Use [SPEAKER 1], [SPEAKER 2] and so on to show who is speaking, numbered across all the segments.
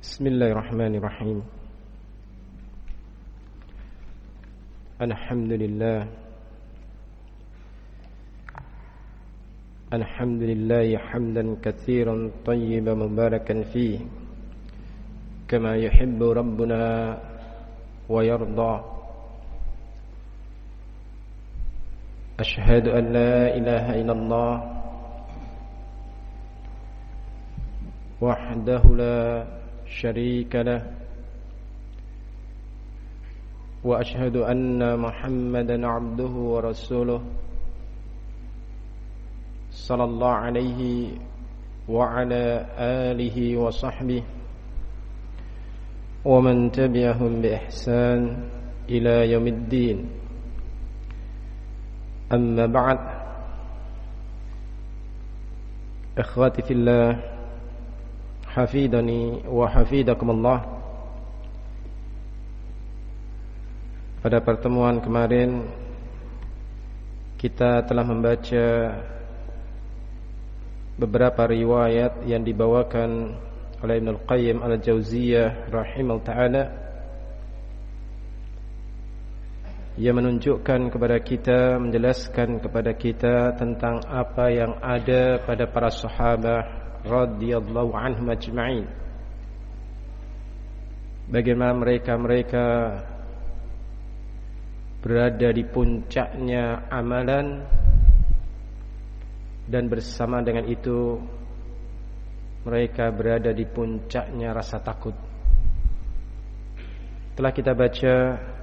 [SPEAKER 1] Bismillahirrahmanirrahim. Alhamdulillah. Alhamdulillah hamdan katsiran tayyiban mubarakan fihi kama yuhibbu rabbuna wa yarda. Ashhadu an la ilaha illallah wahdahu la syarika lah wa ashhadu anna Muhammadan abduhu wa rasuluh sallallahu alaihi wa ala alihi wa sahbihi wa man tabi'ahum bi ihsan ila yaumiddin. Amma ba'd. Ikhwati fillah, hafidhani wa hafidakumullah. Pada pertemuan kemarin kita telah membaca beberapa riwayat yang dibawakan oleh Ibnu Al-Qayyim Al-Jauziyah rahimahullah ta'ala, yang menunjukkan kepada kita, menjelaskan kepada kita tentang apa yang ada pada para sahabat radhiyallahu anhum ajma'in. Bagaimana mereka berada di puncaknya amalan, dan bersama dengan itu mereka berada di puncaknya rasa takut. Telah kita baca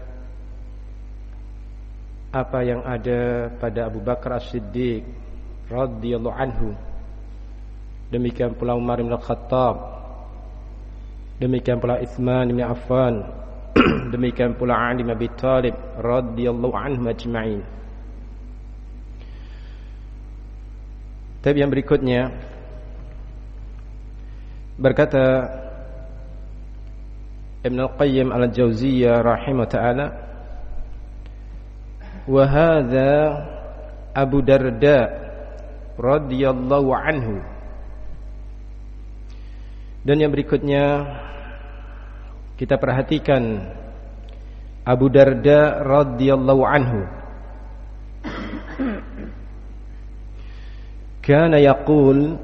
[SPEAKER 1] apa yang ada pada Abu Bakar As-Siddiq radhiyallahu anhu, demikian pula Umar bin Khattab, demikian pula Utsman bin Affan, demikian pula Ali bin Abi Thalib radhiyallahu anhum ajma'in. Tapi yang berikutnya berkata Ibnu Al-Qayyim Al-Jauziyah rahimahullah ta'ala, wa hadza Abu Darda radhiyallahu anhu. Dan yang berikutnya kita perhatikan Abu Darda radhiyallahu anhu. Kana yaqul,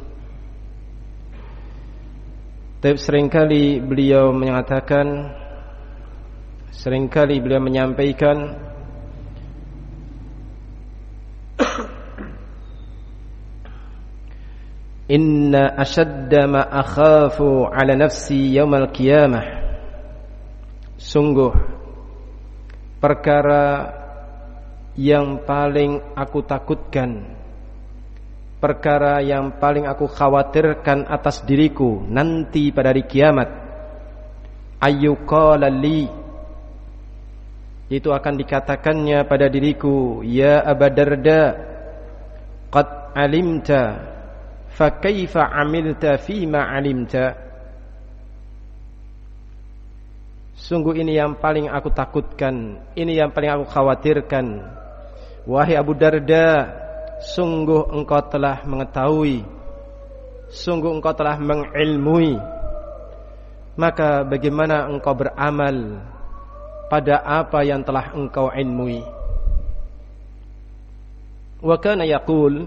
[SPEAKER 1] tapi seringkali beliau menyatakan, seringkali beliau menyampaikan, inna ashadda ma akhafu ala nafsi yaumal qiyamah, sungguh perkara yang paling aku takutkan, perkara yang paling aku khawatirkan atas diriku nanti pada hari kiamat, ayyuqala li, itu akan dikatakannya pada diriku, ya Abu Darda, qad alimta fa kaifa amilta fima alimta. Sungguh ini yang paling aku takutkan, ini yang paling aku khawatirkan. Wahai Abu Darda, sungguh engkau telah mengetahui, sungguh engkau telah mengilmui, maka bagaimana engkau beramal pada apa yang telah engkau ilmui. Wa kana yaqul,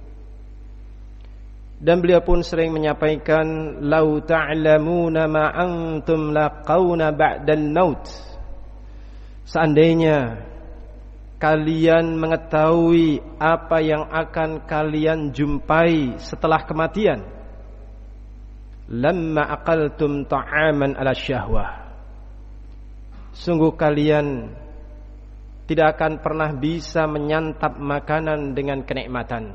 [SPEAKER 1] dan beliau pun sering menyampaikan, lau ta'lamuna ma antum laqauna ba'dal maut, seandainya kalian mengetahui apa yang akan kalian jumpai setelah kematian, lamma aqaltum ta'aman ala syahwah, sungguh kalian tidak akan pernah bisa menyantap makanan dengan kenikmatan.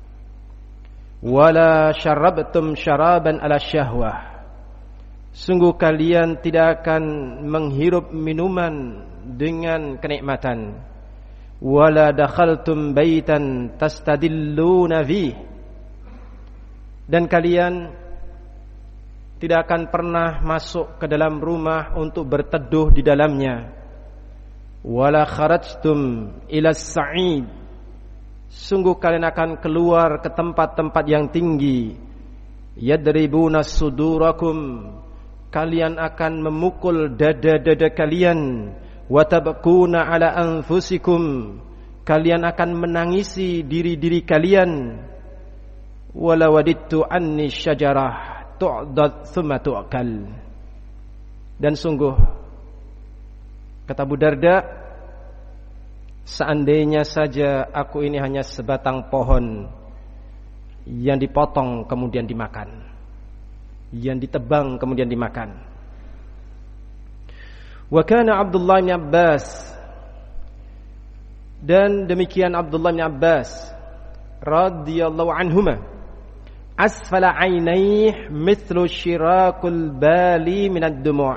[SPEAKER 1] Wala syarabtum syaraban ala syahwah, sungguh kalian tidak akan menghirup minuman dengan kenikmatan. Wala dakhaltum baitan tastadilluna fih, dan kalian tidak akan pernah masuk ke dalam rumah untuk berteduh di dalamnya. Wala kharajtum ila sa'id, sungguh kalian akan keluar ke tempat-tempat yang tinggi. Yadribuna sudurakum kalian akan memukul dada-dada kalian, wa tabquna ala anfusikum, kalian akan menangisi diri-diri kalian, wala wadittu anni syajarah tu'dad thumma tu'kal. Dan sungguh, kata Abu Darda, seandainya saja aku ini hanya sebatang pohon yang dipotong kemudian dimakan, yang ditebang kemudian dimakan. Wa kana Abdullah bin Abbas, dan demikian Abdullah bin Abbas radhiyallahu anhuma, asfala ainaihi mithlu syirakul bali minad dumu'.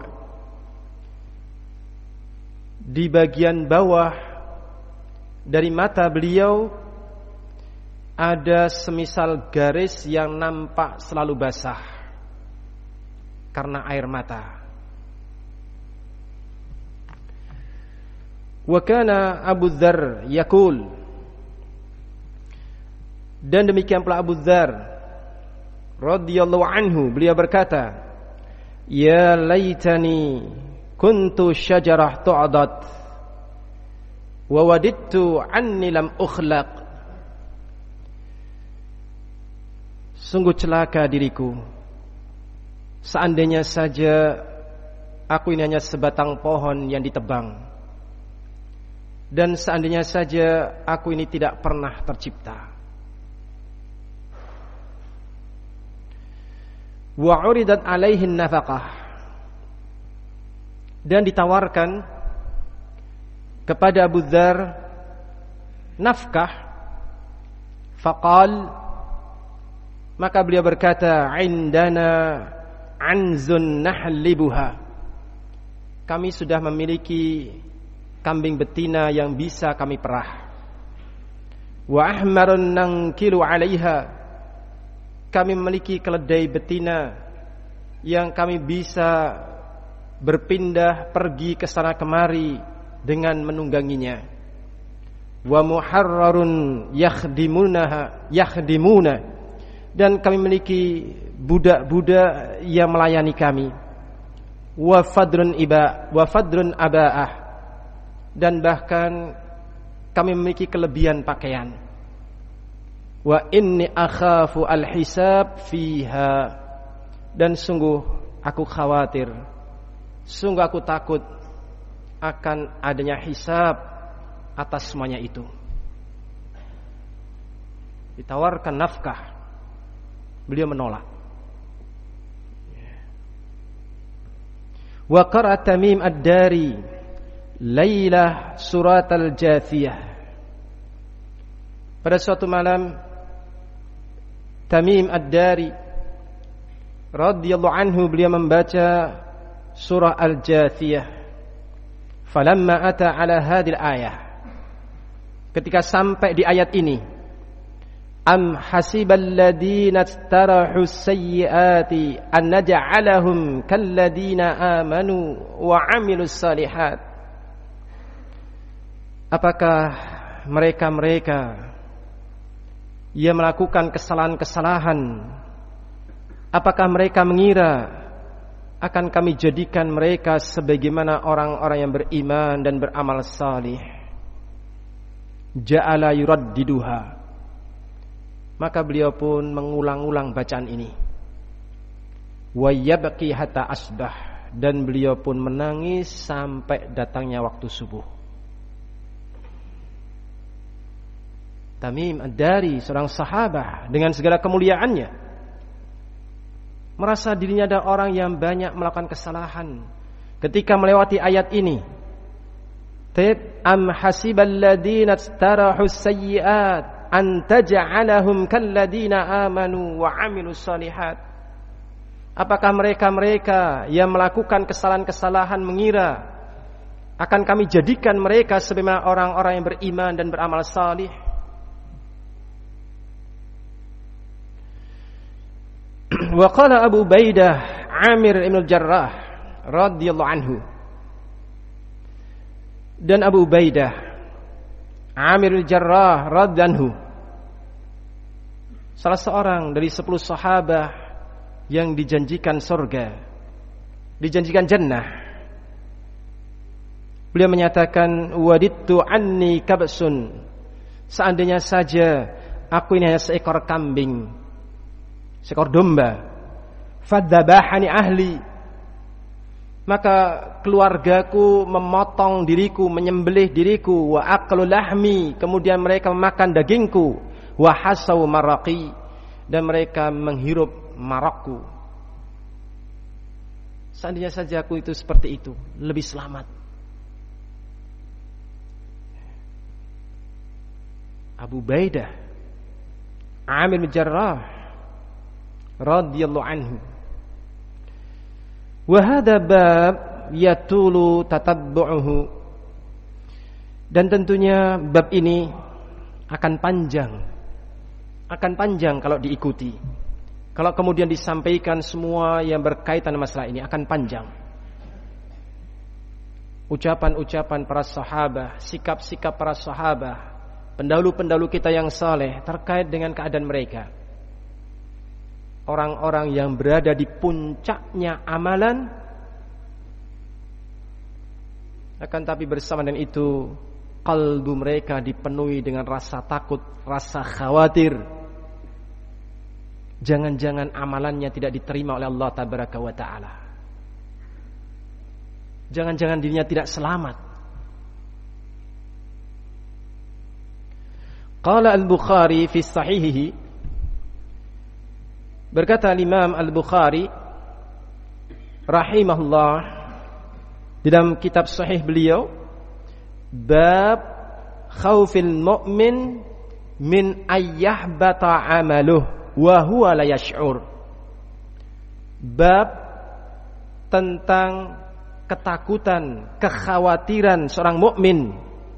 [SPEAKER 1] Di bagian bawah dari mata beliau ada semisal garis yang nampak selalu basah karena air mata. Wa kana Abu Dzar yaqul, dan demikian pula Abu Dzar radhiyallahu anhu, beliau berkata, ya laitani kuntu syajarah tu'dad wa wadittu anni lam ukhlaq. Sungguh celaka diriku, seandainya saja aku ini hanya sebatang pohon yang ditebang, dan seandainya saja aku ini tidak pernah tercipta. Wa uridat alaihin nafaqah, dan ditawarkan kepada Abu Dzar nafkah. Faqal, maka beliau berkata, indana anzun nahlibuha, kami sudah memiliki kambing betina yang bisa kami perah. Wa ahmarun nankilu alaiha, kami memiliki keledai betina yang kami bisa berpindah pergi ke sana kemari dengan menungganginya. Wa muharrarun yakhdimuna, dan kami memiliki budak-budak yang melayani kami. Wa fadrun abaah, dan bahkan kami memiliki kelebihan pakaian. Wa inni akhafu al-hisab fiha, dan sungguh aku khawatir, sungguh aku takut akan adanya hisab atas semuanya itu. Ditawarkan nafkah, beliau menolak. Wa qara'a Tamim ad-Dari lailah surat al-Jathiyah. Pada suatu malam, Tamim ad-Dari radhiyallahu anhu, beliau membaca surah al-Jathiyah. Falamma ata ala hadhil ayah, ketika sampai di ayat ini, am hasibal ladina istarahu sayyiati an naj'alahum kalladina amanu wa 'amilus salihat. Apakah mereka-mereka yang melakukan kesalahan-kesalahan, apakah mereka mengira akan kami jadikan mereka sebagaimana orang-orang yang beriman dan beramal salih? Ja'ala yuraddiduha, maka beliau pun mengulang-ulang bacaan ini. Wa yabqi hatta asbah, dan beliau pun menangis sampai datangnya waktu subuh. Tamim ad-Dari, seorang sahabat dengan segala kemuliaannya, merasa dirinya adalah orang yang banyak melakukan kesalahan. Ketika melewati ayat ini, am hasibal ladina istarahu sayyiat an taj'alahum kalladina amanu wa 'amilus salihat. Apakah mereka-mereka yang melakukan kesalahan-kesalahan mengira akan kami jadikan mereka sebagaimana orang-orang yang beriman dan beramal salih? Wa qala Abu Ubaidah Amir ibn al-Jarrah radhiyallahu anhu, dan Abu Ubaidah Amir al-Jarrah radhiyallahu anhu, salah seorang dari 10 sahabat yang dijanjikan surga. dijanjikan jannah. Beliau menyatakan wadittu anni kabsun, seandainya saja aku ini hanya seekor kambing, seekor domba, fadzabahani ahli, maka keluargaku memotong diriku, menyembelih diriku, wa aqlu lahmi, kemudian mereka memakan dagingku, wa hasaw maraqi, dan mereka menghirup marakku. Seandainya saja aku itu seperti itu, lebih selamat. Abu Ubaidah Amir bin Jarrah radhiyallahu anhu. Wa hadha bab yatulu tatabbu'uhu, dan tentunya bab ini akan panjang kalau diikuti. Kalau kemudian disampaikan semua yang berkaitan dengan masalah ini akan panjang. Ucapan-ucapan para sahabat, sikap-sikap para sahabat, pendahulu-pendahulu kita yang saleh terkait dengan keadaan mereka. Orang-orang yang berada di puncaknya amalan, akan tapi bersama dengan itu kalbu mereka dipenuhi dengan rasa takut, rasa khawatir. Jangan-jangan amalannya tidak diterima oleh Allah Tabaraka wa Ta'ala. Jangan-jangan dirinya tidak selamat. Qala Al-Bukhari fi sahihihi, berkata Imam Al-Bukhari rahimahullah di dalam kitab sahih beliau, bab khaufil mu'min min ayyahbata amaluh wa huwa la yash'ur. Bab tentang ketakutan, kekhawatiran seorang mukmin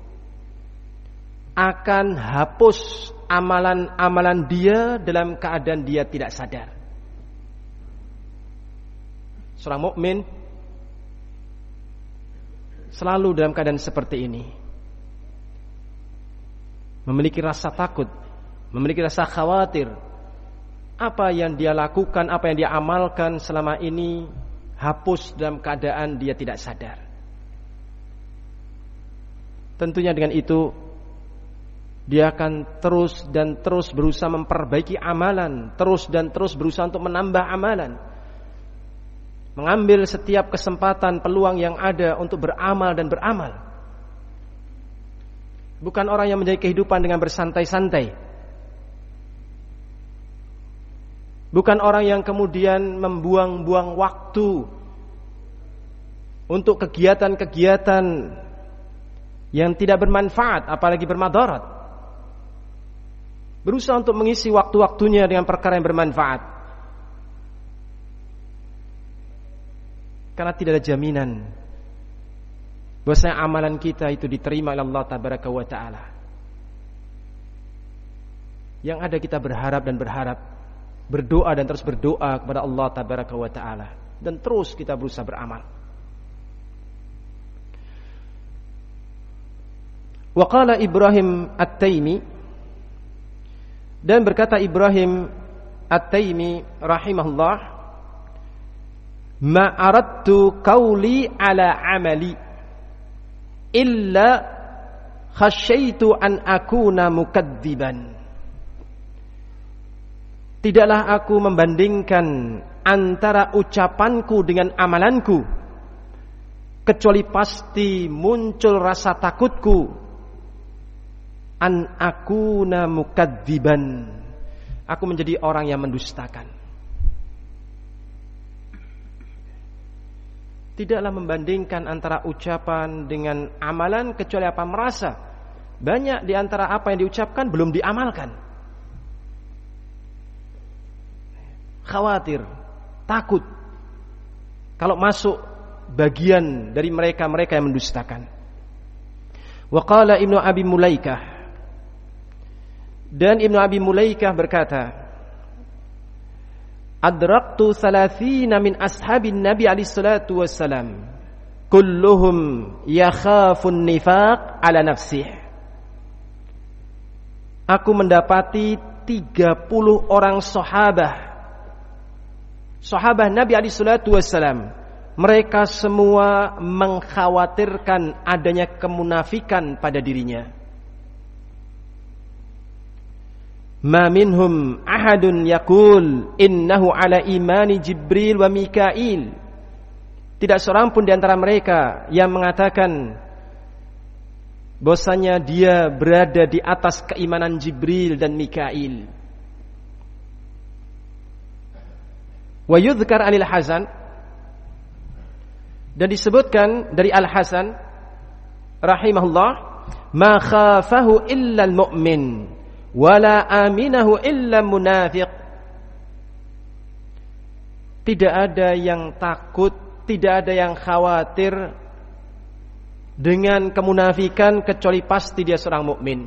[SPEAKER 1] akan hapus amalan-amalan dia dalam keadaan dia tidak sadar. Seorang mukmin selalu dalam keadaan seperti ini, memiliki rasa takut, memiliki rasa khawatir. Apa yang dia lakukan, apa yang dia amalkan selama ini hapus dalam keadaan dia tidak sadar. Tentunya dengan itu dia akan terus dan terus berusaha memperbaiki amalan, terus dan terus berusaha untuk menambah amalan, mengambil setiap kesempatan, peluang yang ada untuk beramal dan beramal. Bukan orang yang menjadi kehidupan dengan bersantai-santai. Bukan orang yang kemudian membuang-buang waktu untuk kegiatan-kegiatan yang tidak bermanfaat, apalagi bermadarat. Berusaha untuk mengisi waktu-waktunya dengan perkara yang bermanfaat. Karena tidak ada jaminan bahwasanya amalan kita itu diterima oleh Allah Tabaraka wa Ta'ala. Yang ada kita berharap dan berharap, berdoa dan terus berdoa kepada Allah Tabaraka wa Ta'ala, dan terus kita berusaha beramal. Wa qala Ibrahim At-Taimi, dan berkata Ibrahim At-Taimi rahimahullah, ma aradtu qawli ala amali illa khasyaitu an akuna mukadziban. Tidaklah aku membandingkan antara ucapanku dengan amalanku, kecuali pasti muncul rasa takutku, an akuna mukadziban, aku menjadi orang yang mendustakan. Tidaklah membandingkan antara ucapan dengan amalan, kecuali apa, merasa banyak di antara apa yang diucapkan belum diamalkan. Khawatir, takut kalau masuk bagian dari mereka-mereka yang mendustakan. Wa qala Ibnu Abi Mulaikah, dan Ibnu Abi Mulaikah berkata, adraktu 30 min ashabin Nabi alaihi salatu wassalam kulluhum yakhafun nifaq ala nafsihi. Aku mendapati 30 orang sahabat Nabi alaihi salatu wassalam, mereka semua mengkhawatirkan adanya kemunafikan pada dirinya. Ma minhum ahadun yaqul innahu ala imani Jibril wa Mikail. Tidak seorang pun di antara mereka yang mengatakan bahwasanya dia berada di atas keimanan Jibril dan Mikail. Wa yudhkar 'anil Hasan, dan disebutkan dari Al-Hasan rahimahullah, ma khafahu illa al-mu'min wala aminahu illa munafiq. Tidak ada yang takut, tidak ada yang khawatir dengan kemunafikan kecuali pasti dia seorang mukmin.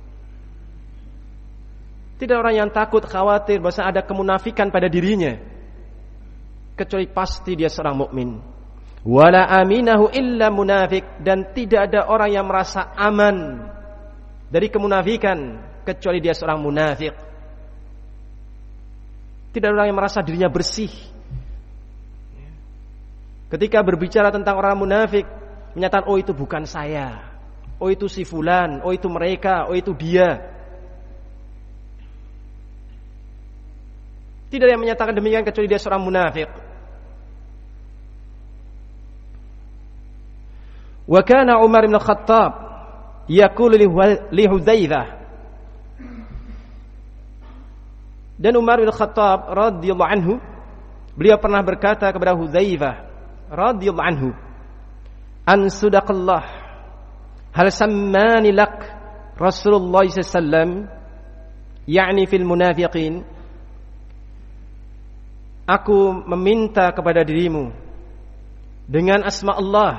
[SPEAKER 1] Tidak orang yang takut, khawatir bahwa ada kemunafikan pada dirinya kecuali pasti dia seorang mukmin. Wala aminahu illa munafiq, dan tidak ada orang yang merasa aman dari kemunafikan kecuali dia seorang munafik. Tidak ada orang yang merasa dirinya bersih. Ketika berbicara tentang orang munafik, menyatakan, oh itu bukan saya, oh itu si fulan, oh itu mereka, oh itu dia. Tidak ada yang menyatakan demikian kecuali dia seorang munafik. Wa kana Umar bin Khattab yaqulu li Hudzaifah, dan Umar bin Khattab radhiyallahu anhu, beliau pernah berkata kepada Hudzaifah radhiyallahu anhu, an sudaqallah hal sammani lak Rasulullah sallallahu alaihi wasallam, yakni fil munafiqin. Aku meminta kepada dirimu dengan asma Allah,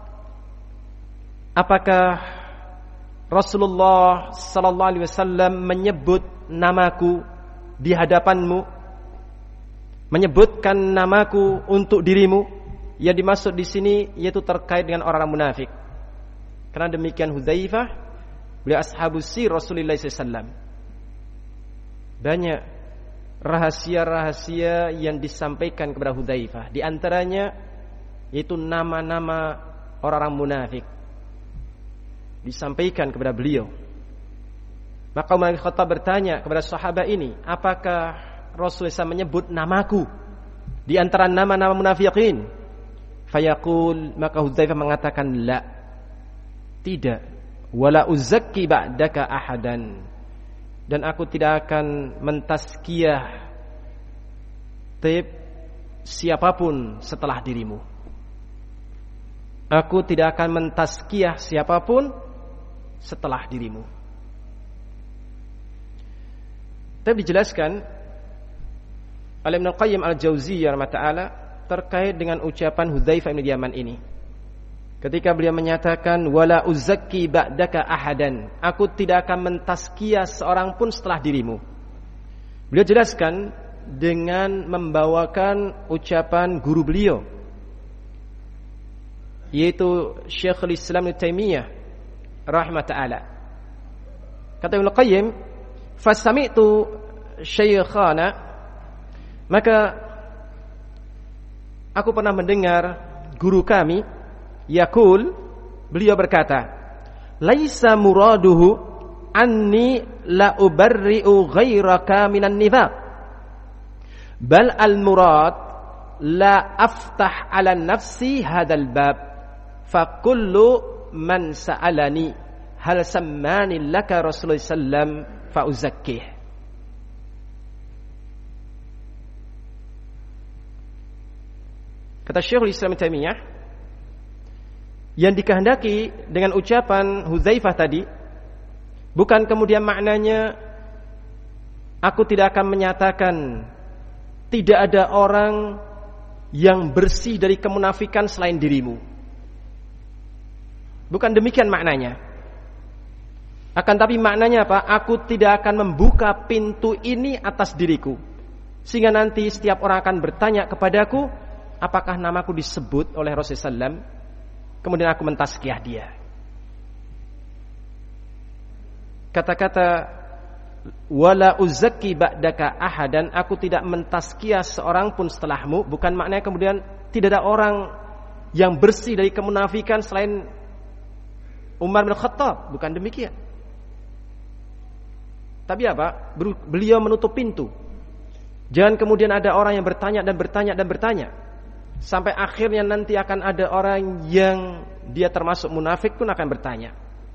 [SPEAKER 1] apakah Rasulullah sallallahu alaihi wasallam menyebut namaku di hadapanmu, menyebutkan namaku untuk dirimu? Yang dimaksud di sini yaitu terkait dengan orang munafik. Karena demikian Hudzaifah, beliau ashabus sir Rasulullah SAW. Banyak rahasia-rahasia yang disampaikan kepada Hudzaifah. Di antaranya yaitu nama-nama orang-orang munafik disampaikan kepada beliau. Maka Umar bin Khattab bertanya kepada sahabat ini, apakah Rasulullah SAW menyebut namaku di antara nama-nama munafikin? Fayaqul, maka Hudzaifah mengatakan, la, tidak. Wala uzakki ba'daka ahadan, dan aku tidak akan mentazkiyah siapapun setelah dirimu. Aku tidak akan mentazkiyah siapapun setelah dirimu. Tapi dijelaskan oleh Ibnu Qayyim Al-Jauziyah rahimahullah terkait dengan ucapan Hudzaifah bin Yaman ini. Ketika beliau menyatakan wala uzakki ba'daka ahadan, aku tidak akan mentazkiyah seorang pun setelah dirimu. Beliau jelaskan dengan membawakan ucapan guru beliau, yaitu Syekhul Islam Ibnu Taimiyah rahimahullah. Kata Ibnu Qayyim, fasami'tu syekhana, maka aku pernah mendengar guru kami yaqul, beliau berkata, laisa muraduhu anni la ubarri'u ghairaka minan nifaq, bal al murad la aftah ala nafsi hadzal bab, fa kullu man sa'alani hal sammani laka Rasulullah sallam fa uzakkih. Kata Syekhul Islam Taimiyah, yang dikehendaki dengan ucapan Hudzaifah tadi bukan kemudian maknanya aku tidak akan menyatakan tidak ada orang yang bersih dari kemunafikan selain dirimu. Bukan demikian maknanya. Akan tapi maknanya apa? Aku tidak akan membuka pintu ini atas diriku, sehingga nanti setiap orang akan bertanya kepadaku, apakah namaku disebut oleh Rasulullah SAW? Kemudian aku mentazkiyah dia. Kata-kata wala uzakki ba'daka ahadan, aku tidak mentazkiyah seorang pun setelahmu. Bukan maknanya kemudian tidak ada orang yang bersih dari kemunafikan selain Umar bin Khattab, bukan demikian. Tapi apa? Beliau menutup pintu. Jangan kemudian ada orang yang bertanya dan bertanya dan bertanya, sampai akhirnya nanti akan ada orang yang dia termasuk munafik pun akan bertanya.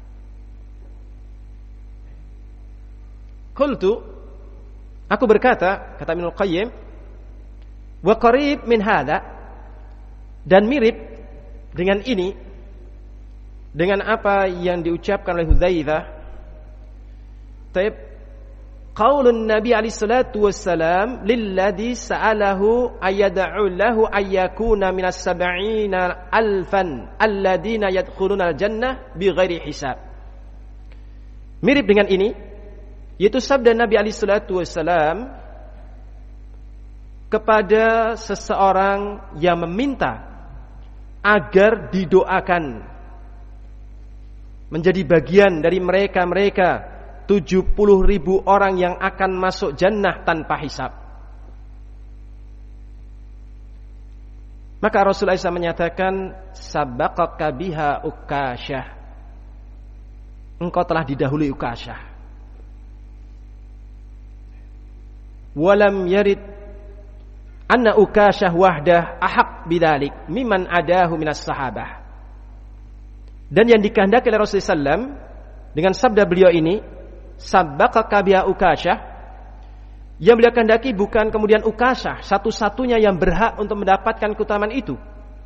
[SPEAKER 1] Qultu, aku berkata, kata Ibnul Qayyim, wa qarib min hadha, dan mirip dengan ini, dengan apa yang diucapkan oleh Hudzaifah. Taib qaulun Nabi alaihi salatu wassalam lilladzi sa'alahu ayyad'u lahu ayyakuna minas sab'ina alfan alladina yadkhuluna al-jannah bighairi hisab. Mirip dengan ini, yaitu sabda Nabi alaihi salatu wassalam kepada seseorang yang meminta agar didoakan menjadi bagian dari mereka 70.000 orang yang akan masuk jannah tanpa hisab. Maka Rasulullah SAW menyatakan, sabaqaka biha Ukasyah, engkau telah didahului Ukasyah. Walam yarid anna Ukasyah wahdah ahaq bidzalik mimman adahu minas sahabah. Dan yang dikehendaki oleh Rasulullah SAW dengan sabda beliau ini, sabaqaka biha Ukasyah, yang beliau kehendaki bukan kemudian Ukasyah satu-satunya yang berhak untuk mendapatkan keutamaan itu.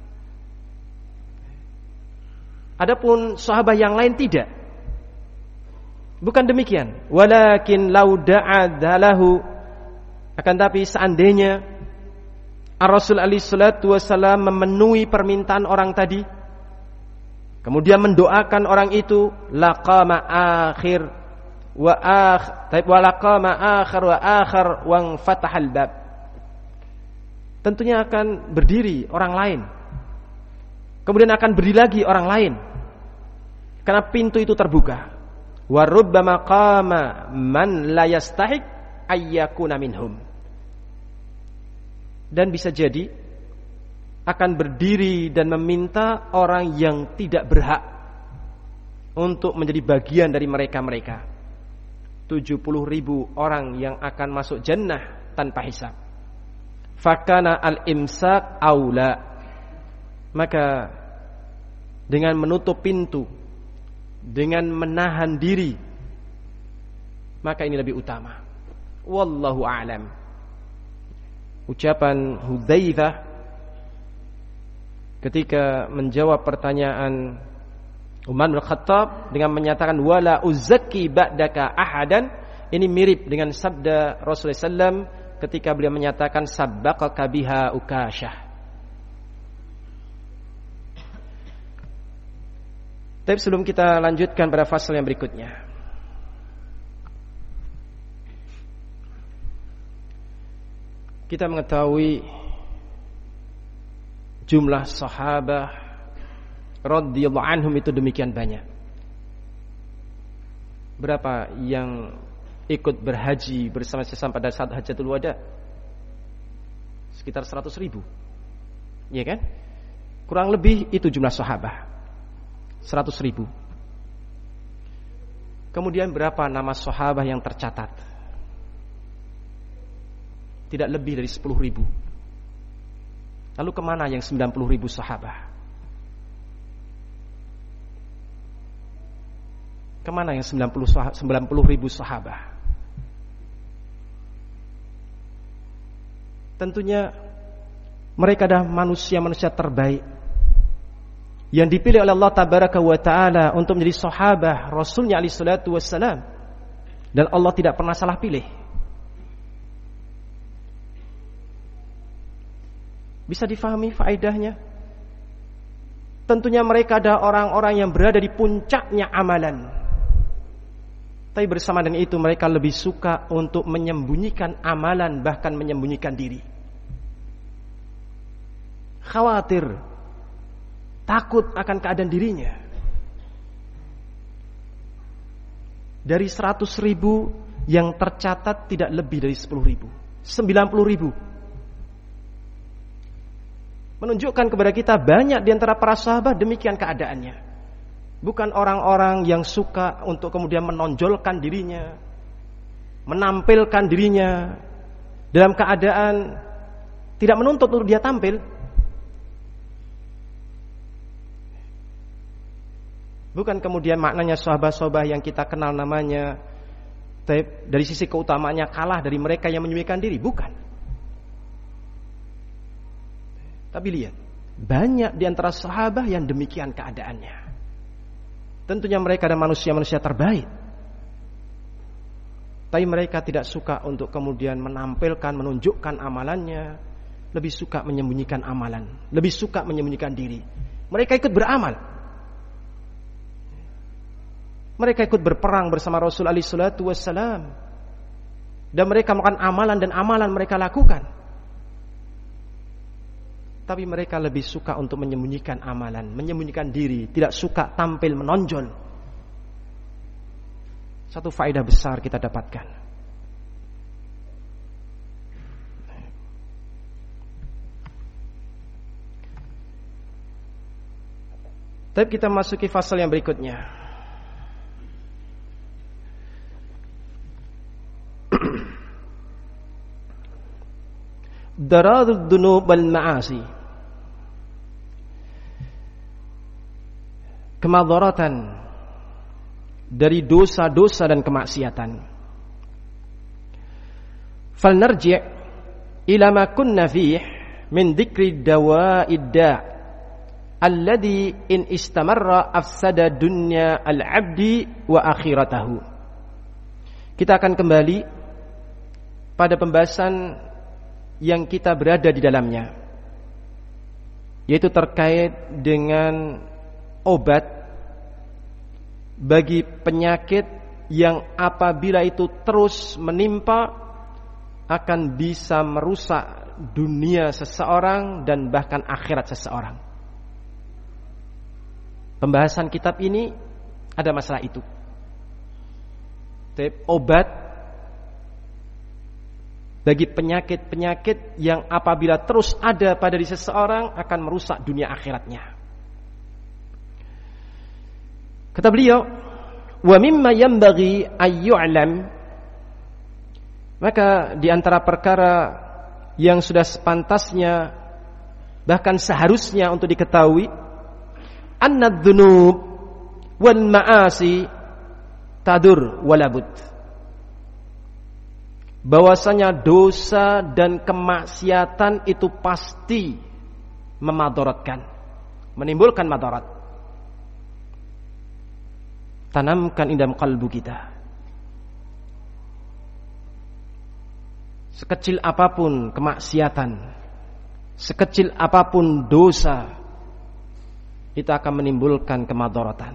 [SPEAKER 1] Adapun sahabat yang lain tidak. Bukan demikian. Walakin law da'adalahu, akan tapi seandainya Ar-Rasul alaihi salatu wasallam memenuhi permintaan orang tadi, kemudian mendoakan orang itu, laqama akhir wa laqama akhir wa akhir wa fatahal bab, tentunya akan berdiri orang lain, kemudian akan berdiri lagi orang lain, karena pintu itu terbuka. Wa rubbama qama man la yastahiq ayyakuna minhum. Dan bisa jadi akan berdiri dan meminta orang yang tidak berhak untuk menjadi bagian dari mereka-mereka 70.000 orang yang akan masuk jannah tanpa hisab. Fakana al-imsak aula, maka dengan menutup pintu, dengan menahan diri, maka ini lebih utama. Wallahu a'lam. Ucapan Hudzaifah ketika menjawab pertanyaan Umar bin Khattab dengan menyatakan wala uzakki ba'daka ahadan, ini mirip dengan sabda Rasulullah SAW ketika beliau menyatakan sabaqaka biha Ukasyah. Tapi sebelum kita lanjutkan pada fasal yang berikutnya, kita mengetahui jumlah sahabat radhiyallahu anhum itu demikian banyak. Berapa yang ikut berhaji bersama saya pada saat Hajjatul Wada? Sekitar 100.000, ya kan? Kurang lebih itu jumlah sahabat, 100.000. Kemudian berapa nama sahabat yang tercatat? Tidak lebih dari 10.000. Lalu kemana yang 90.000 sahabat? Kemana yang 90.000 sahabat? Tentunya mereka adalah manusia-manusia terbaik yang dipilih oleh Allah Tabaraka wa Ta'ala untuk menjadi sahabat Rasulnya alaihi salatu wassalam. Dan Allah tidak pernah salah pilih. Bisa difahami faedahnya? Tentunya mereka adalah orang-orang yang berada di puncaknya amalan. Tapi bersama dengan itu mereka lebih suka untuk menyembunyikan amalan, bahkan menyembunyikan diri. Khawatir, takut akan keadaan dirinya. Dari 100.000 yang tercatat tidak lebih dari 10.000, 90.000. Menunjukkan kepada kita banyak di antara para sahabat demikian keadaannya. Bukan orang-orang yang suka untuk kemudian menonjolkan dirinya, menampilkan dirinya dalam keadaan tidak menuntut untuk dia tampil. Bukan kemudian maknanya sahabat-sahabat yang kita kenal namanya dari sisi keutamaannya kalah dari mereka yang menyembunyikan diri, bukan. Tapi lihat, banyak di antara sahabat yang demikian keadaannya. Tentunya mereka adalah manusia-manusia terbaik. Tapi mereka tidak suka untuk kemudian menampilkan, menunjukkan amalannya. Lebih suka menyembunyikan amalan, lebih suka menyembunyikan diri. Mereka ikut beramal. Mereka ikut berperang bersama Rasul alaihi salatu wassalam. Dan mereka melakukan amalan dan amalan mereka lakukan. Tapi mereka lebih suka untuk menyembunyikan amalan, menyembunyikan diri, tidak suka tampil menonjol. Satu faedah besar kita dapatkan. Tapi kita masuki fasal yang berikutnya. Dararud dunub wal ma'asi. Kemadaratan dari dosa-dosa dan kemaksiatan. Falnarji' ila ma kunna fihi min dzikri dawa'id da' alladhi in istamarra afsada dunya al-'abdi wa akhiratahu. Kita akan kembali pada pembahasan yang kita berada di dalamnya, yaitu terkait dengan obat bagi penyakit yang apabila itu terus menimpa akan bisa merusak dunia seseorang dan bahkan akhirat seseorang. Pembahasan kitab ini ada masalah itu. Obat bagi penyakit-penyakit yang apabila terus ada pada diri seseorang akan merusak dunia akhiratnya. Kata beliau, wa mimma yanbaghi ay yu'lam, maka di antara perkara yang sudah sepantasnya bahkan seharusnya untuk diketahui, anna dzunub wal ma'asi tadur walabud, bahwasanya dosa dan kemaksiatan itu pasti memadaratkan, menimbulkan madarat. Tanamkan dalam kalbu kita. Sekecil apapun kemaksiatan, sekecil apapun dosa, itu akan menimbulkan kemadaratan.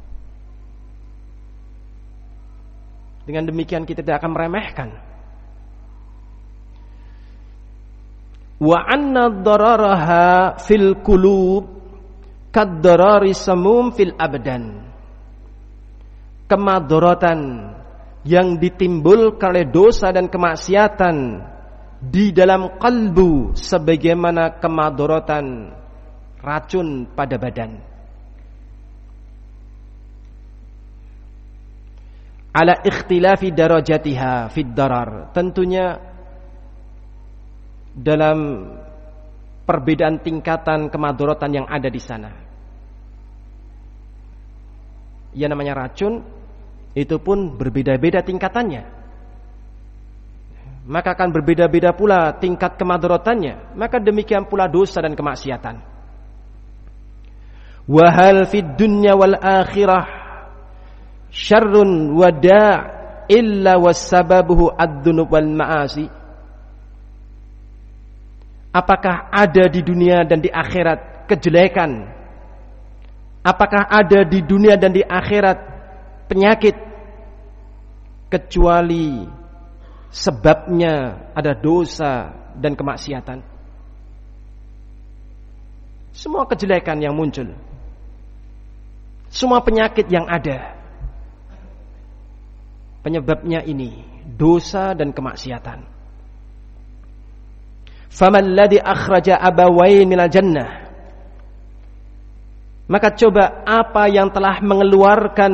[SPEAKER 1] Dengan demikian kita tidak akan meremehkan. Wa anna dararaha fil qulub kad-darari samum fil abdan. Kemadaratan yang ditimbulkan oleh dosa dan kemaksiatan di dalam kalbu sebagaimana kemadaratan racun pada badan. Ala ikhtilafi darajatiha fid darar, tentunya dalam perbedaan tingkatan kemadaratan yang ada di sana. Ya, namanya racun itu pun berbeda-beda tingkatannya. Maka akan berbeda-beda pula tingkat kemadaratannya. Maka demikian pula dosa dan kemaksiatan. Wa hal fid dunya wal akhirah syarrun wada' illa wassababuhu ad-dzunub wal ma'asi. Apakah ada di dunia dan di akhirat kejelekan? Apakah ada di dunia dan di akhirat penyakit kecuali sebabnya ada dosa dan kemaksiatan? Semua kejelekan yang muncul, semua penyakit yang ada, Penyebabnya ini dosa dan kemaksiatan. Faman ladzi akhraja abawain minal jannah. Maka coba apa yang telah mengeluarkan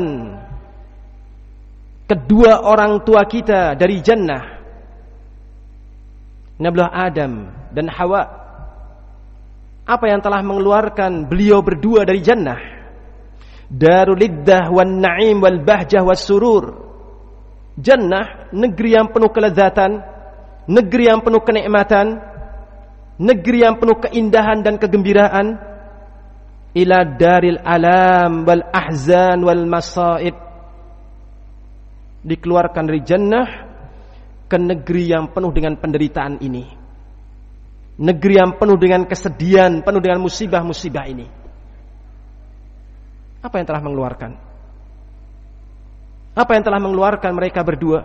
[SPEAKER 1] kedua orang tua kita dari jannah? Nabiullah Adam dan Hawa. Apa yang telah mengeluarkan beliau berdua dari jannah? Darul iddah wan na'im wal bahjah was surur. Jannah, negeri yang penuh kelezatan, negeri yang penuh kenikmatan, negeri yang penuh keindahan dan kegembiraan. Ila daril alam wal ahzan wal masaib. Dikeluarkan dari jannah ke negeri yang penuh dengan penderitaan ini, negeri yang penuh dengan kesedihan, penuh dengan musibah-musibah ini. Apa yang telah mengeluarkan? Apa yang telah mengeluarkan mereka berdua?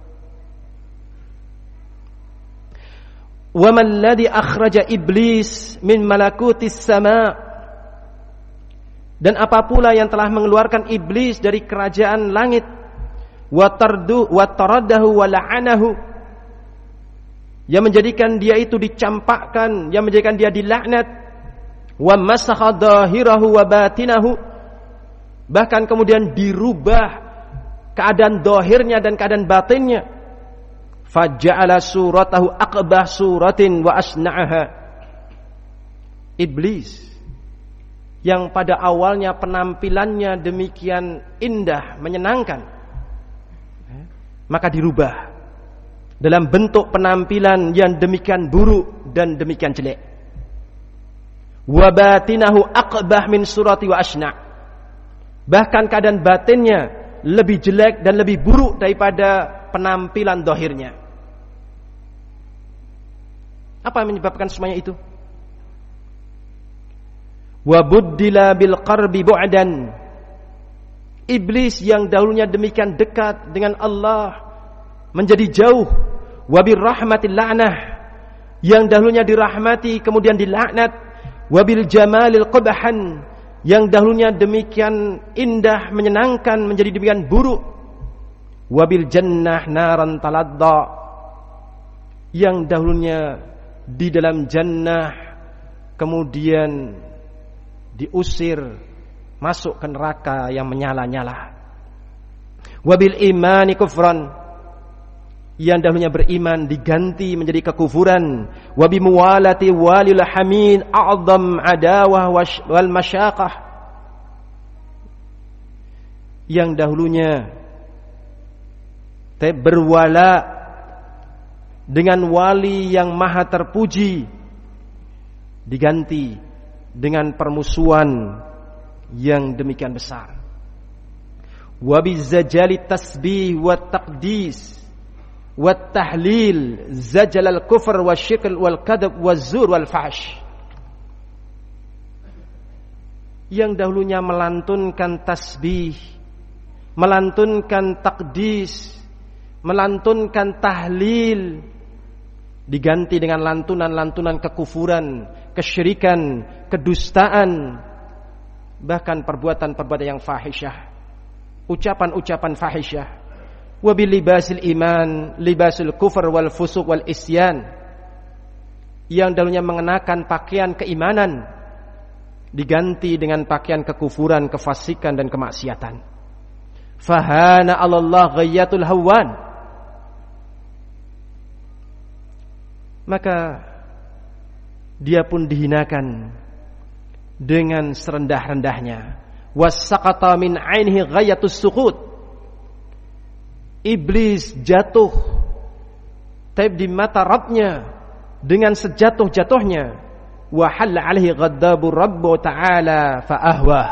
[SPEAKER 1] Wa man ladzi akhraja iblis min malakutis sama. Dan apa pula yang telah mengeluarkan iblis dari kerajaan langit? Wa taradahu wa la'anahu, yang menjadikan dia itu dicampakkan, yang menjadikan dia dilaknat. Wa masakha dhahirahu wa batinahu, bahkan kemudian dirubah keadaan zahirnya dan keadaan batinnya. Faja'ala suratahu aqbah suratin wa asna'aha. Iblis yang pada awalnya penampilannya demikian indah, menyenangkan, maka dirubah dalam bentuk penampilan yang demikian buruk dan demikian jelek. Wa batinahu aqbah min surati wa asna'. Bahkan keadaan batinnya lebih jelek dan lebih buruk daripada penampilan zahirnya. Apa yang menyebabkan semuanya itu? Wa buddila bil qarbi bu'dan. Iblis yang dahulunya demikian dekat dengan Allah menjadi jauh. Wa bir rahmatil la'nah, yang dahulunya dirahmati kemudian dilaknat. Wa bil jamalil qabhan, yang dahulunya demikian indah menyenangkan menjadi demikian buruk. Wa bil jannah naran taladda, yang dahulunya di dalam jannah kemudian diusir masuk ke neraka yang menyala-nyala. Wabil imani kufran, yang dahulunya beriman diganti menjadi kekufuran. Wabi muwalati walil hamid a'zam adawah wal masyaqah, yang dahulunya berwala dengan wali yang maha terpuji diganti dengan permusuhan yang demikian besar. Wa bizajali tasbih wa taqdis wa tahlil zajalal kufr wa syirk wal kadhab wa zur wal fahsh, yang dahulunya melantunkan tasbih, melantunkan taqdis, melantunkan tahlil, diganti dengan lantunan-lantunan kekufuran, kesyirikan, kedustaan, bahkan perbuatan-perbuatan yang fahisyah, ucapan-ucapan fahisyah. Wa bil libasil iman libasul kufur wal fusuq wal isyan, yang dahulunya mengenakan pakaian keimanan diganti dengan pakaian kekufuran, kefasikan dan kemaksiatan. Fahana 'alallah ghayatul hawan, maka dia pun dihinakan dengan serendah-rendahnya. Wasaqata min 'ainihi ghayatus suqut, iblis jatuh taib di mata Rabbnya dengan sejatuh-jatuhnya. Wa halla 'alaihi ghadabur rabbu ta'ala fa ahwah,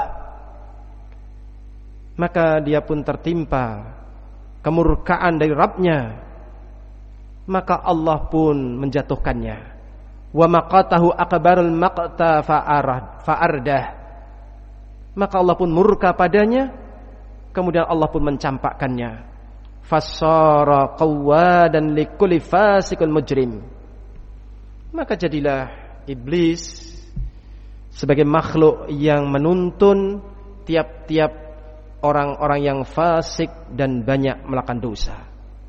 [SPEAKER 1] maka dia pun tertimpa kemurkaan dari Rabbnya, maka Allah pun menjatuhkannya. Wa maqatahu akbarul maqta fa'ardah, maka Allah pun murka padanya, kemudian Allah pun mencampakkannya. Fassara qawwadan likulli fasiqul mujrim, maka jadilah iblis sebagai makhluk yang menuntun tiap-tiap orang-orang yang fasik dan banyak melakukan dosa.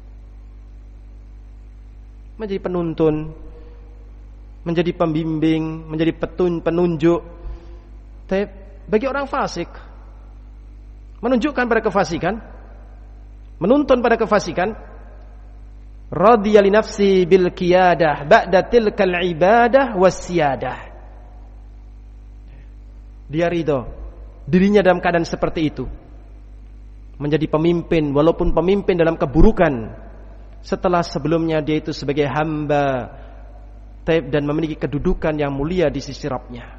[SPEAKER 1] Menjadi penuntun, menjadi pembimbing, menjadi penunjuk. Tapi bagi orang fasik, menunjukkan pada kefasikan, menuntun pada kefasikan, radiya li nafsi bil qiyadah ba'da tilkal ibadah wassiyadah. Dia ridho dirinya dalam keadaan seperti itu, menjadi pemimpin walaupun pemimpin dalam keburukan, setelah sebelumnya dia itu sebagai hamba dan memiliki kedudukan yang mulia di sisi Rabb-Nya.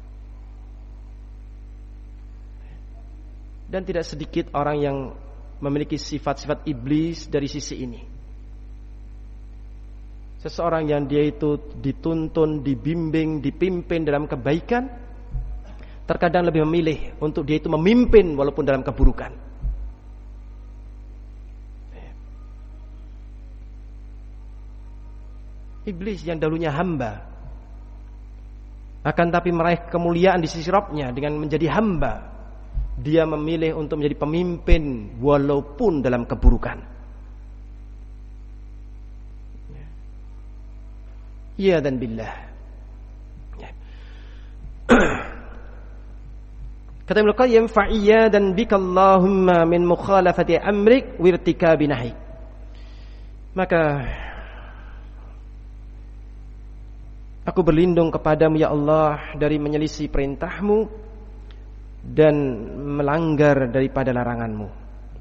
[SPEAKER 1] Dan tidak sedikit orang yang memiliki sifat-sifat iblis dari sisi ini. Seseorang yang dia itu dituntun, dibimbing, dipimpin dalam kebaikan, terkadang lebih memilih untuk dia itu memimpin walaupun dalam keburukan. Iblis yang dahulunya hamba, akan tapi meraih kemuliaan di sisi Rabb-Nya dengan menjadi hamba, dia memilih untuk menjadi pemimpin walaupun dalam keburukan. Ya dan billah. Kata Ibnu Qayyim, fa'iyya dan bikallahumma min mukhalafati amrik wirtikabi nahik. Maka aku berlindung kepadamu ya Allah dari menyelisih perintahmu dan melanggar daripada laranganmu.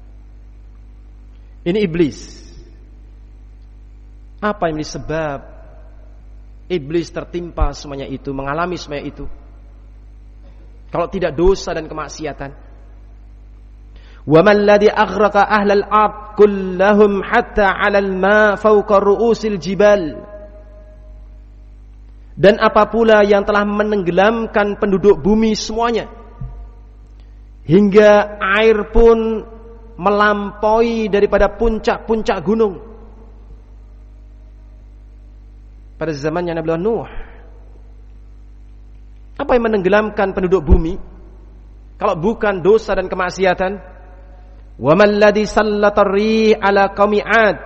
[SPEAKER 1] Ini iblis. Apa yang menjadi sebab iblis tertimpa semuanya itu, mengalami semuanya itu? Kalau tidak dosa dan kemaksiatan. Wa man ladzi aghraqa ahlal ard kullahum hatta 'alal ma fawqa ru'usil jibal. Dan apa pula yang telah menenggelamkan penduduk bumi semuanya, hingga air pun melampaui daripada puncak-puncak gunung. Pada zamannya Nabi Nuh, apa yang menenggelamkan penduduk bumi kalau bukan dosa dan kemaksiatan? Wa man ladzi sallatar rih ala qaumi 'ad.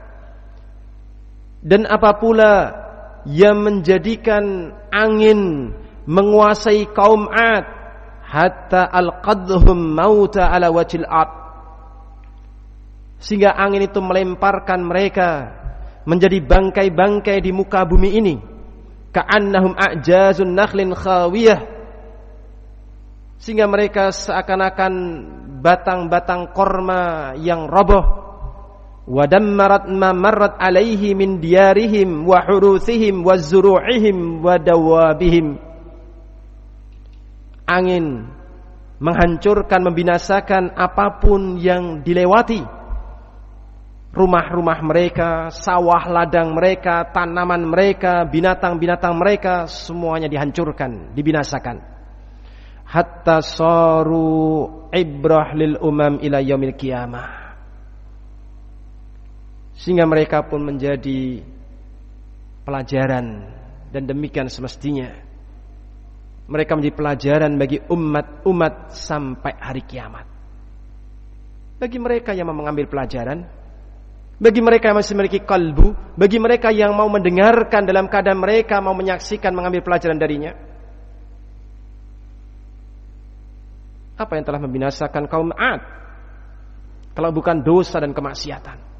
[SPEAKER 1] Dan apa pula yang menjadikan angin menguasai kaum 'Ad hatta alqadhum mauta ala wajhil ard, sehingga angin itu melemparkan mereka menjadi bangkai-bangkai di muka bumi ini, ka'annahum a'jazun nakhlin khawiyah, sehingga mereka seakan-akan batang-batang korma yang roboh. Wa dammarat ma marrat alaihi min diyarihim wa huruthihim wa zuru'ihim wa dawabihim. Angin menghancurkan, membinasakan apapun yang dilewati. Rumah-rumah mereka, sawah ladang mereka, tanaman mereka, binatang-binatang mereka, semuanya dihancurkan, dibinasakan. Hatta saru ibrah lil umam ila yaumil qiyamah. Sehingga mereka pun menjadi pelajaran, dan demikian semestinya. Mereka menjadi pelajaran bagi umat-umat sampai hari kiamat. Bagi mereka yang mau mengambil pelajaran, bagi mereka yang masih memiliki kalbu, bagi mereka yang mau mendengarkan dalam keadaan mereka mau menyaksikan, mengambil pelajaran darinya. Apa yang telah membinasakan kaum 'Ad kalau bukan dosa dan kemaksiatan?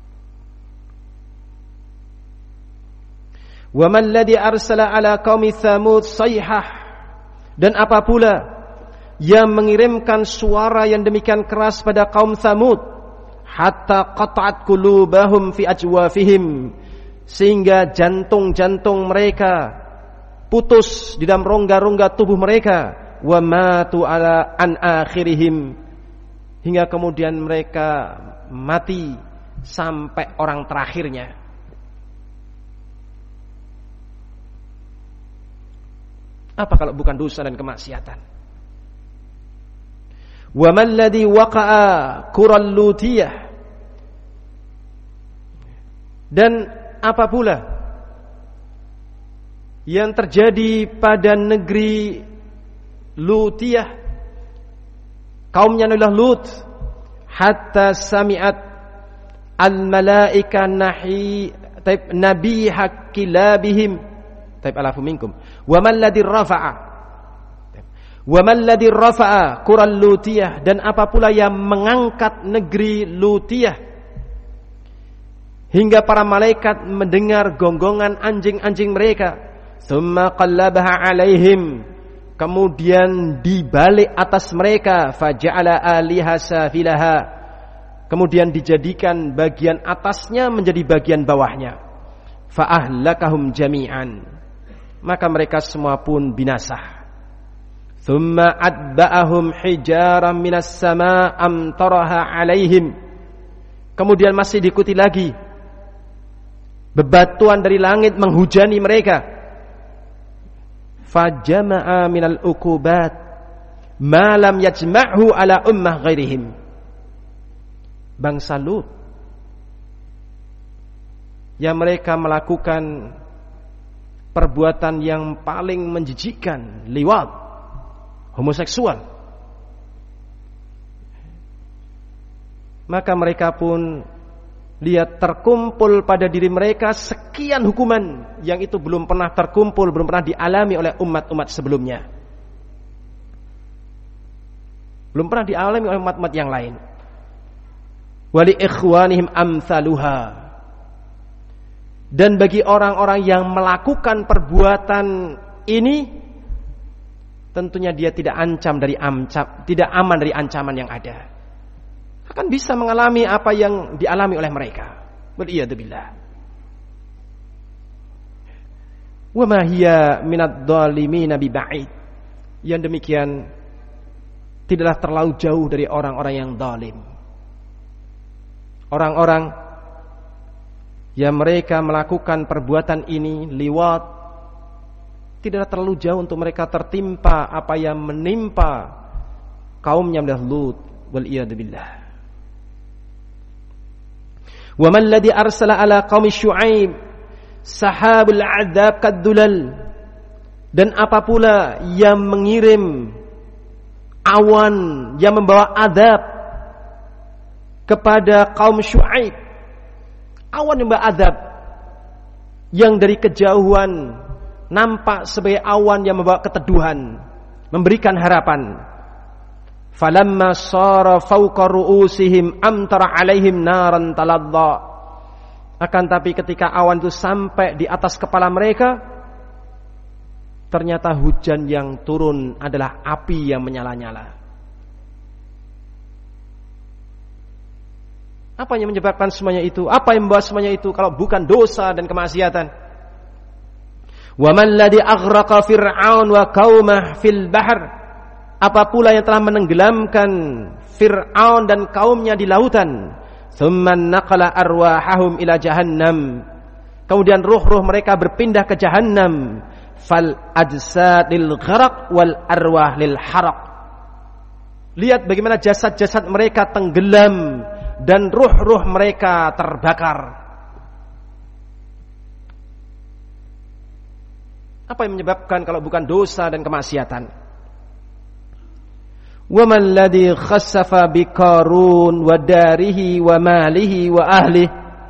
[SPEAKER 1] Wa man ladzi arsala ala qaumi Tsamud sayhah. Dan apa pula yang mengirimkan suara yang demikian keras pada kaum Tsamud, hatta qata'at qulubahum fi ajwafihim, sehingga jantung-jantung mereka putus di dalam rongga-rongga tubuh mereka, wa matu ala an akhirihim, hingga kemudian mereka mati sampai orang terakhirnya. Apa kalau bukan dosa dan kemaksiatan? Wa man ladzi waqa'a qural lutiyah. Dan apa pula yang terjadi pada negeri Lutiyah, kaumnya Nabi Lut, hatta sami'at al-malaika nabiha kilabihim alafu minkum wa man ladzi rafa'a qural Lutiyah, dan apa pula yang mengangkat negeri Lutiyah hingga para malaikat mendengar gonggongan anjing-anjing mereka. Tsumma qallabaha alaihim, kemudian dibalik atas mereka, faja'ala aliha safilaha, kemudian dijadikan bagian atasnya menjadi bagian bawahnya. Fa'ahlakahum jami'an, maka mereka semua pun binasa. Thumma adba'ahum hijaran minas sama' amtaraha alaihim, kemudian masih diikuti lagi bebatuan dari langit menghujani mereka. Fajama'a minal uqubat ma lam yajma'hu ala ummah ghairihim. Bangsa Lut yang mereka melakukan perbuatan yang paling menjijikkan, liwat, homoseksual, maka mereka pun lihat terkumpul pada diri mereka sekian hukuman yang itu belum pernah terkumpul, belum pernah dialami oleh umat-umat sebelumnya, belum pernah dialami oleh umat-umat yang lain. Wali ikhwanihim amsaluha, dan bagi orang-orang yang melakukan perbuatan ini, tentunya dia tidak tidak aman dari ancaman yang ada, akan bisa mengalami apa yang dialami oleh mereka. Waliyadzubillah. Wa ma hiya minadh dhalimina biba'id, yang demikian tidaklah terlalu jauh dari orang-orang yang zalim. Orang-orang yang mereka melakukan perbuatan ini, liwat, tidaklah terlalu jauh untuk mereka tertimpa apa yang menimpa kaumnya Lut. Waliyadzubillah. Wa man ladzi arsala ala qaumi Syu'aib sahabul adzab kadulal, dan apa pula yang mengirim awan yang membawa azab kepada kaum Syu'aib, awan yang membawa azab yang dari kejauhan nampak sebagai awan yang membawa keteduhan, memberikan harapan. Falamma sara fawqa ru'usihim amtara alaihim naran taladda, akan tapi ketika awan itu sampai di atas kepala mereka, ternyata hujan yang turun adalah api yang menyala-nyala. Apa yang menyebabkan semuanya itu? Apa yang membawa semuanya itu kalau bukan dosa dan kemaksiatan? Wa man ladzi aghraqa fir'aun wa qaumah fil bahr, apa pula yang telah menenggelamkan Fir'aun dan kaumnya di lautan. Thumma naqala arwahahum ila jahannam, kemudian ruh-ruh mereka berpindah ke jahannam. Fal ajsad lil gharaq wal arwah lil haraq, lihat bagaimana jasad-jasad mereka tenggelam dan ruh-ruh mereka terbakar. Apa yang menyebabkan kalau bukan dosa dan kemaksiatan? Wa man ladzi khassafa bi Qarun wa darihi wa malihi wa ahlihi,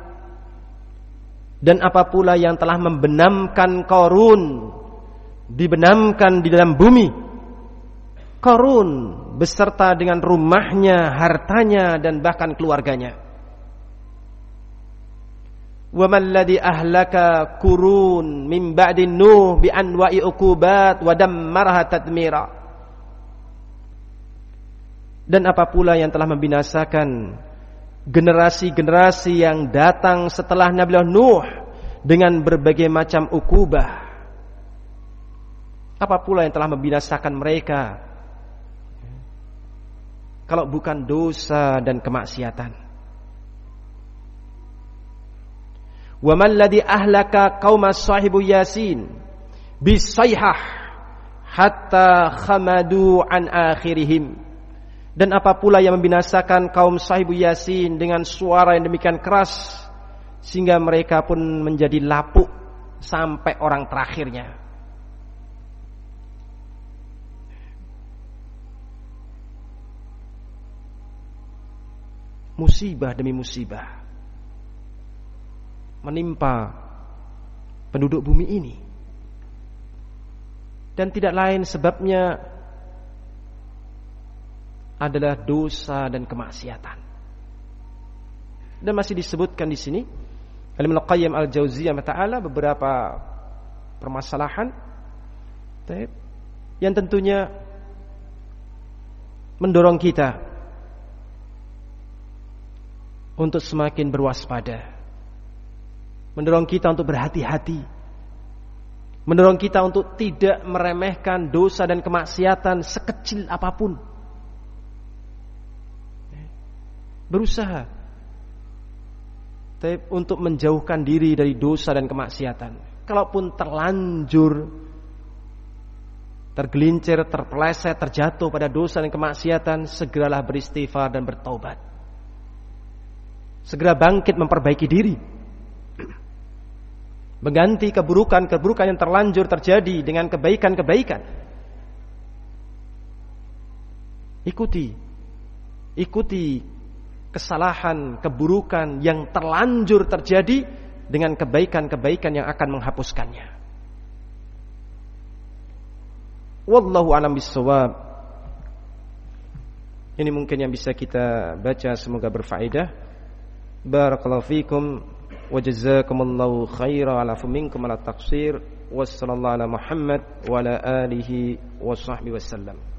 [SPEAKER 1] dan apa pula yang telah membenamkan Qarun, dibenamkan di dalam bumi. Qarun beserta dengan rumahnya, hartanya, dan bahkan keluarganya. Wa man ladzi ahlaka Qurun min ba'di Nuh bi anwa'i uqubat wa dammaraha tadmira, dan apa pula yang telah membinasakan generasi-generasi yang datang setelah Nabi Nuh dengan berbagai macam ukubah. Apa pula yang telah membinasakan mereka kalau bukan dosa dan kemaksiatan? Wa man ladzi ahlaka qauma sahibu Yasin bisayhah hatta khamadu an akhirihim, dan apa pula yang membinasakan kaum sahibu Yasin dengan suara yang demikian keras sehingga mereka pun menjadi lapuk sampai orang terakhirnya. musibah demi musibah menimpa penduduk bumi ini. Dan tidak lain sebabnya adalah dosa dan kemaksiatan. Dan masih disebutkan di sini Ibnu Qayyim Al-Jauziyah ta'ala beberapa permasalahan yang tentunya mendorong kita untuk semakin berwaspada, mendorong kita untuk berhati-hati, mendorong kita untuk tidak meremehkan dosa dan kemaksiatan sekecil apapun. Berusaha untuk menjauhkan diri dari dosa dan kemaksiatan. Kalaupun terlanjur, tergelincir, terpeleset, terjatuh pada dosa dan kemaksiatan, segeralah beristighfar dan bertaubat. Segera bangkit memperbaiki diri, mengganti keburukan-keburukan yang terlanjur terjadi dengan kebaikan-kebaikan. Ikuti kesalahan, keburukan yang terlanjur terjadi dengan kebaikan-kebaikan yang akan menghapuskannya. Wallahu a'lam bissawab. Ini mungkin yang bisa kita baca, semoga berfaedah. Barakallahu fikum wa jazakumullahu khairan ala minkum ala taqsir. Wassallallahu ala Muhammad wa ala alihi wa sahbihi wasallam.